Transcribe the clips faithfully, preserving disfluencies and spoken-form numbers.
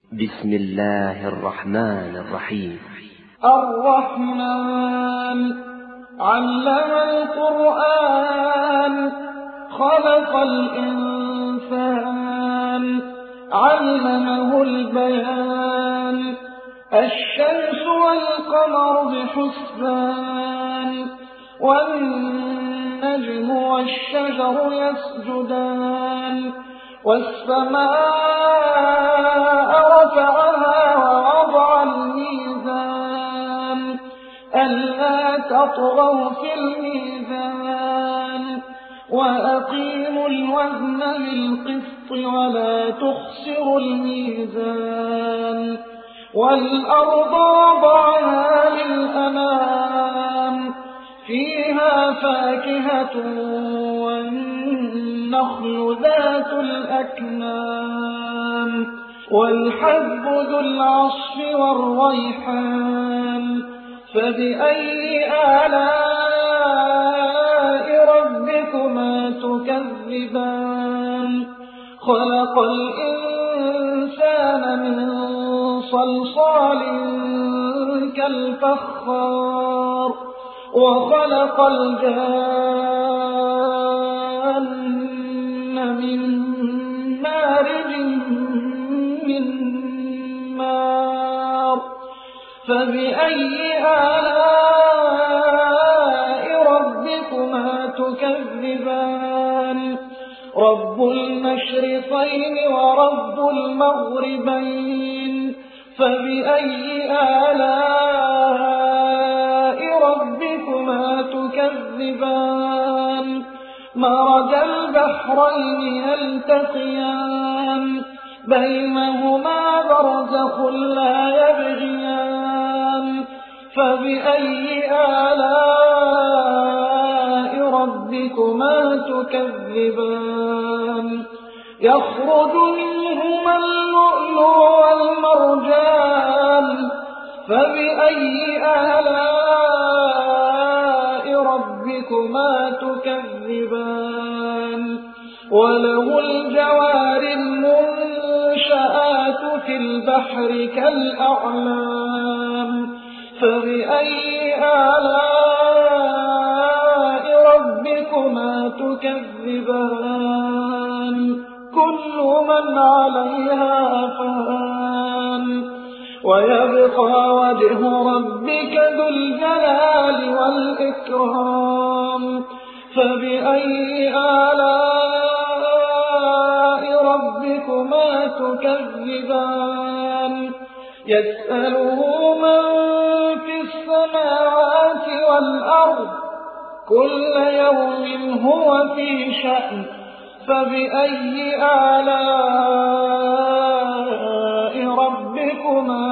بسم الله الرحمن الرحيم. الرحمن علم القرآن خلق الإنسان علمه البيان الشمس والقمر بحسبان والنجم والشجر يسجدان والسماء رفعها ووضع الميزان ألا تطغوا في الميزان وأقيموا الوزن بالقسط ولا تخسروا الميزان والأرض وضعها للأنام فيها فاكهة والنخل ذات الأكمام والحب ذو العصف والريحان فبأي آلاء ربكما تكذبان خلق الإنسان من صلصال كالفخار وخلق الجان من مارج من نار فبأي آلاء ربكما تكذبان رب المشرقين ورب المغربين فبأي آلاء ربكما تكذبان مرج البحرين يلتقيان بينهما برزخ لا يبغيان فبأي آلاء ربكما تكذبان يخرج منهما اللؤلؤ والمرجان فبأي آلاء ربكما تكذبان وله الجوار المنشآت في البحر كالأعلام فبأي آلاء ربكما تكذبان كل من عليها فان ويبقى وجه ربك ذو الجلال والإكرام فبأي آلاء ربكما تكذبان يسأله من في السماوات والأرض كل يوم هو في شأن فبأي آلاء ربكما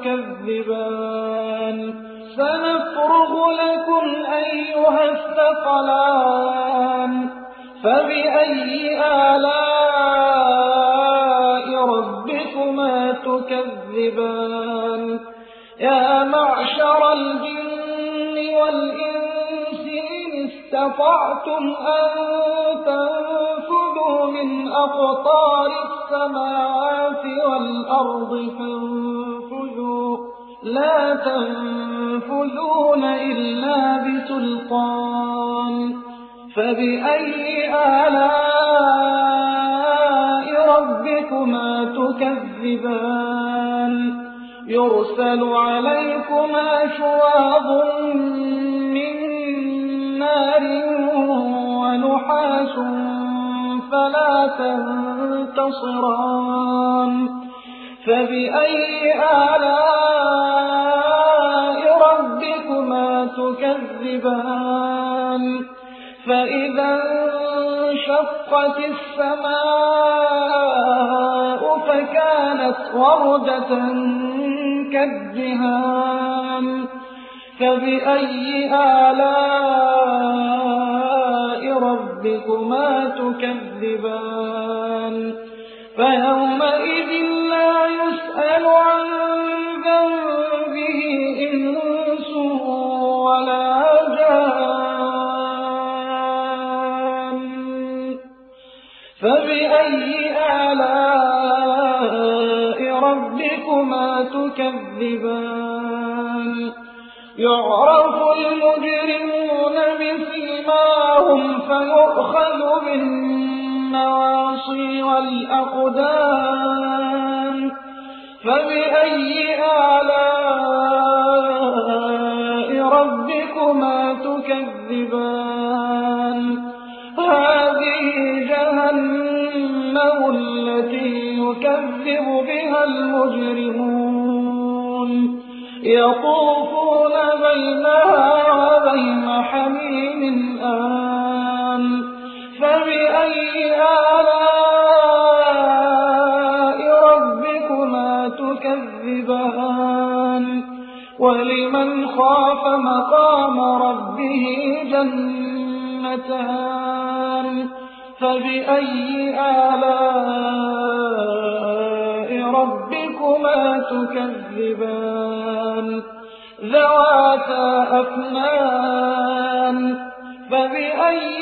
تكذبان سنفرغ لكم أيها الثقلان فبأي آلاء ربكما تكذبان يا معشر الجن والإنس إن استطعتم أن تنفذوا من أقطار السماوات والأرض فانفذوا لا تنفذون إلا بسلطان فبأي آلاء ربكما تكذبان يرسل عليكما شواظ من نار ونحاس فلا تنتصران فبأي آلاء ربكما تكذبان فإذا انشقت السماء فكانت وردة كالدهان فبأي آلاء ربكما تكذبان فيومئذ لا يسأل عن ذنبه إنس ولا جان فبأي آلاء ربكما ربكما تكذبان يعرف المجرمون بسيماهم فيؤخذ بالنواصي والأقدام فبأي آلاء ربكما تكذبان هذه جهنم التي يكذب بها المجرمون يطوفون بينها وبين حميم آن فبأي آلاء ربكما تكذبان ولمن خاف مقام ربه جنتان فبأي آلاء ربكما تكذبان ذواتا أفنان فبأي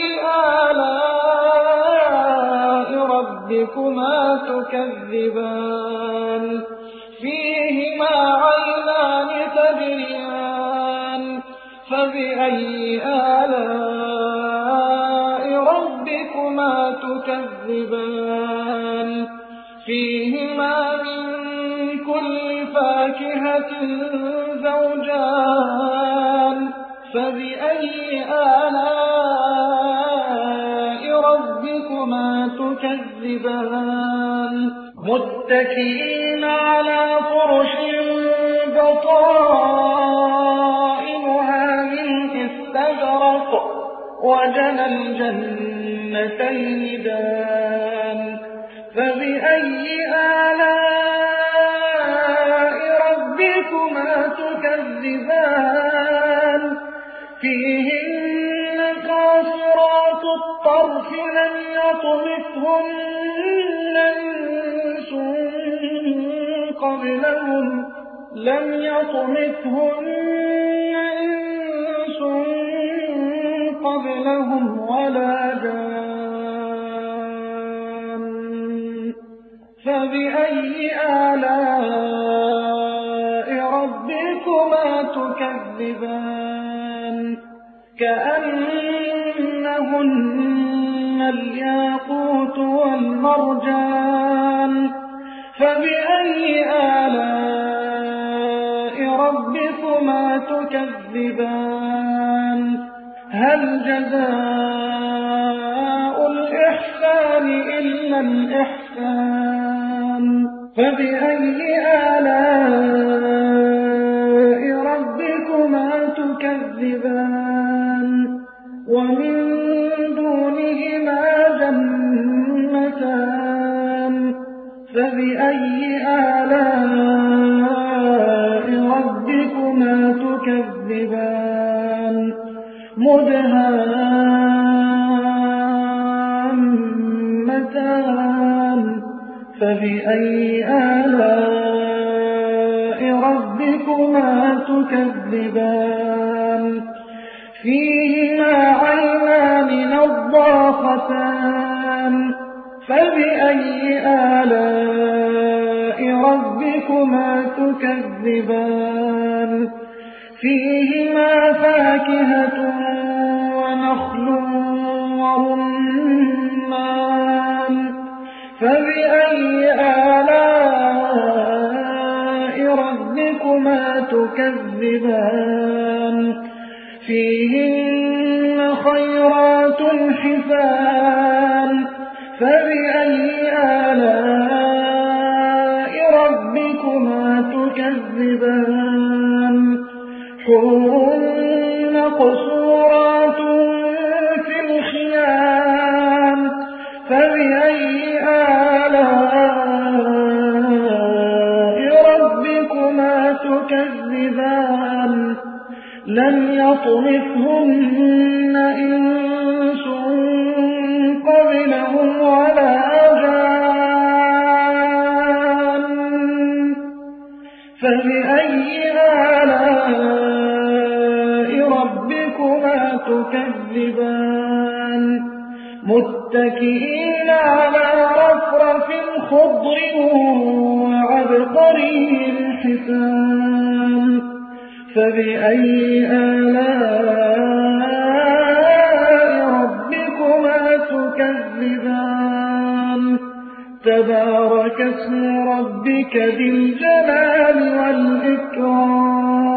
آلاء ربكما تكذبان فيهما عينان تجريان فبأي آلاء ربكما تكذبان فيهما من كل فاكهة زوجان فبأي آلاء ربكما تكذبان متكئين على فرش بطائنها من استبرق وجنى الجنتين دان فبأي آلاء ربكما تكذبان فيهن قاصرات الطرف لم يطمثهن إنس قبلهم لم يطمثهن إنس قبلهم ولا جان فبأي آلاء ربكما تكذبان كأنهن الياقوت والمرجان فبأي آلاء ربكما تكذبان هل جزاء الإحسان إلا الإحسان فبأي آلاء ربكما تكذبان ومن دونهما جنتان فبأي آلاء ربكما تكذبان مدهامتان فبأي آلاء ربكما تكذبان فيهما عينان نضاختان فبأي آلاء ربكما تكذبان فيهما فاكهة ونخل ورمان فبأي آلاء ربكما تكذبان فيهن خيرات حسان فبأي آلاء ربكما تكذبان حور مقصورات في الخيام فبأي آلاء ربكما تكذبان لم يطمثهن إنس قبلهم ولا جان فبأي آلاء ربكما تكذبان متكئين على رفرف خضر وعبقري حسان فبأي آلاء ربكما تكذبان تبارك اسم ربك ذي الجلال والإكرام